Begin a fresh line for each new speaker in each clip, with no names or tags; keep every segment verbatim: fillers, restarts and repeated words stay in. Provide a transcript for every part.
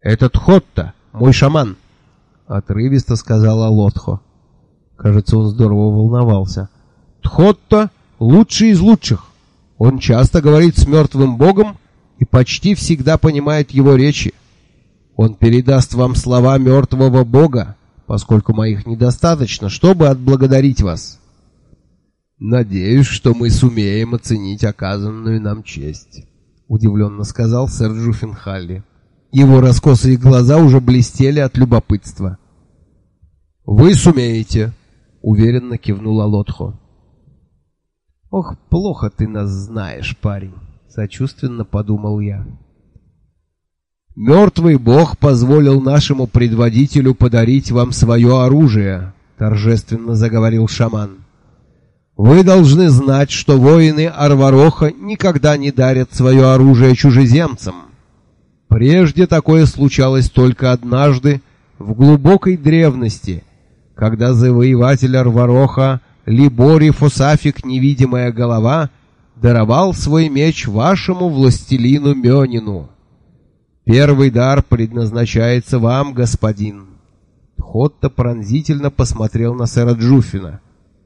«Этот Хотта, мой шаман», — отрывисто сказала Алотхо. Кажется, он здорово волновался. «Тхотта — лучший из лучших. Он часто говорит с мертвым богом и почти всегда понимает его речи. Он передаст вам слова мертвого бога, поскольку моих недостаточно, чтобы отблагодарить вас». «Надеюсь, что мы сумеем оценить оказанную нам честь», — удивленно сказал сэр Джуффенхалли. Его раскосые глаза уже блестели от любопытства. «Вы сумеете», — уверенно кивнул Алотхо. «Ох, плохо ты нас знаешь, парень», — сочувственно подумал я. «Мертвый бог позволил нашему предводителю подарить вам свое оружие», — торжественно заговорил шаман. «Вы должны знать, что воины Арвароха никогда не дарят свое оружие чужеземцам. Прежде такое случалось только однажды, в глубокой древности, когда завоеватель Арвароха Либори Фосафик Невидимая Голова даровал свой меч вашему властелину Мёнину. Первый дар предназначается вам, господин». Тхотта пронзительно посмотрел на сэра Джуффина.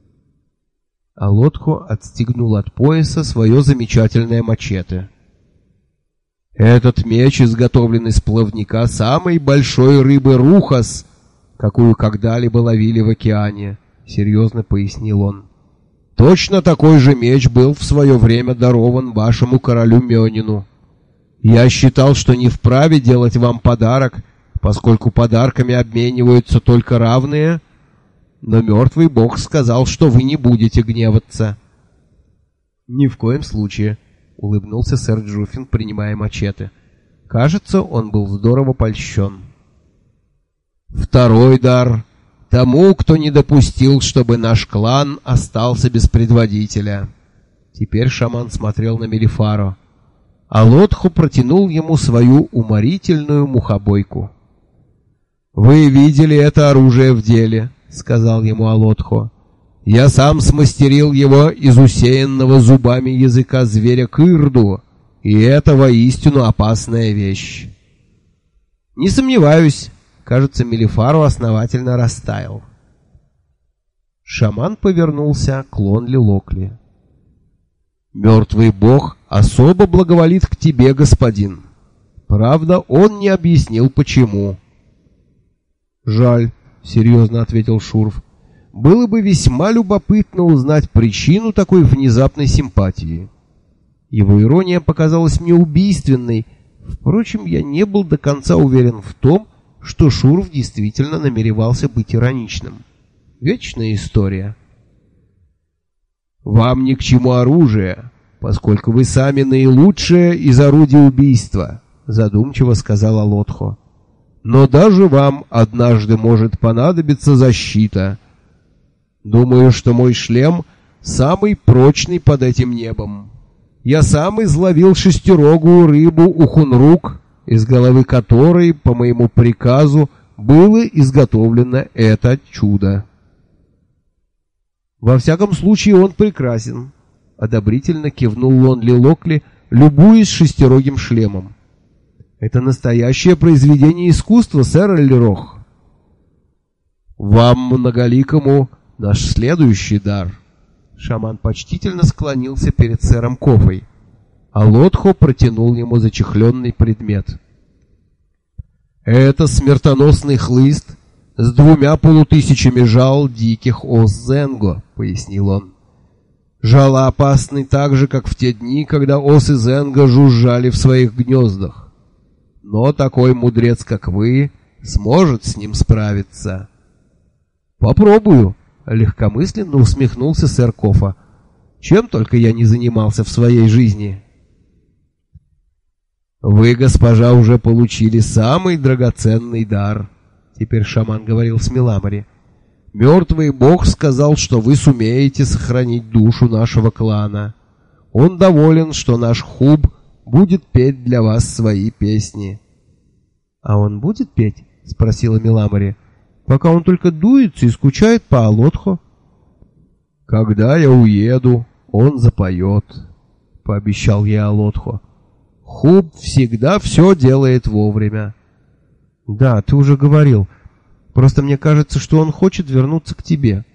Алотхо отстегнул от пояса свое замечательное мачете. «Этот меч изготовлен из плавника самой большой рыбы рухас, какую когда-либо ловили в океане», — серьезно пояснил он. «Точно такой же меч был в свое время дарован вашему королю Мёнину. Я считал, что не вправе делать вам подарок, поскольку подарками обмениваются только равные, но мертвый бог сказал, что вы не будете гневаться». «Ни в коем случае», — улыбнулся сэр Джуффин, принимая мачете. Кажется, он был здорово польщен. «Второй дар тому, кто не допустил, чтобы наш клан остался без предводителя». Теперь шаман смотрел на Мелифаро. Алотхо протянул ему свою уморительную мухобойку. «Вы видели это оружие в деле», — сказал ему Алотхо. «Я сам смастерил его из усеянного зубами языка зверя Кырду, и это воистину опасная вещь». «Не сомневаюсь», — кажется, Мелифаро основательно растаял. Шаман повернулся к Лонли Локли. «Мертвый бог особо благоволит к тебе, господин. Правда, он не объяснил, почему». «Жаль», — серьезно ответил Шурф. «Было бы весьма любопытно узнать причину такой внезапной симпатии». Его ирония показалась мне убийственной. Впрочем, я не был до конца уверен в том, что Шурф действительно намеревался быть ироничным. Вечная история. «Вам ни к чему оружие, поскольку вы сами наилучшее из орудий убийства», — задумчиво сказал Алотхо. «Но даже вам однажды может понадобиться защита. Думаю, что мой шлем самый прочный под этим небом. Я сам изловил шестирогую рыбу ухунрук, из головы которой, по моему приказу, было изготовлено это чудо». «Во всяком случае, он прекрасен», — одобрительно кивнул Лонли Локли, любуясь шестирогим шлемом. «Это настоящее произведение искусства, сэр Эллирох». «Вам, многоликому, наш следующий дар». Шаман почтительно склонился перед сэром Кофой, а Лотхо протянул ему зачехленный предмет. «Это смертоносный хлыст с двумя полутысячами жал диких ос-зенго», — пояснил он. «Жала опасны так же, как в те дни, когда осы зенго жужжали в своих гнездах. Но такой мудрец, как вы, сможет с ним справиться». «Попробую», — легкомысленно усмехнулся сэр Кофа. «Чем только я не занимался в своей жизни». «Вы, госпожа, уже получили самый драгоценный дар», — теперь шаман говорил с Меламори. «Мертвый бог сказал, что вы сумеете сохранить душу нашего клана. Он доволен, что наш Хуб будет петь для вас свои песни». «А он будет петь?» — спросила Меламори. «Пока он только дуется и скучает по Алотхо». «Когда я уеду, он запоет», — пообещал я Алотхо. «Хуб всегда все делает вовремя. Да, ты уже говорил. Просто мне кажется, что он хочет вернуться к тебе.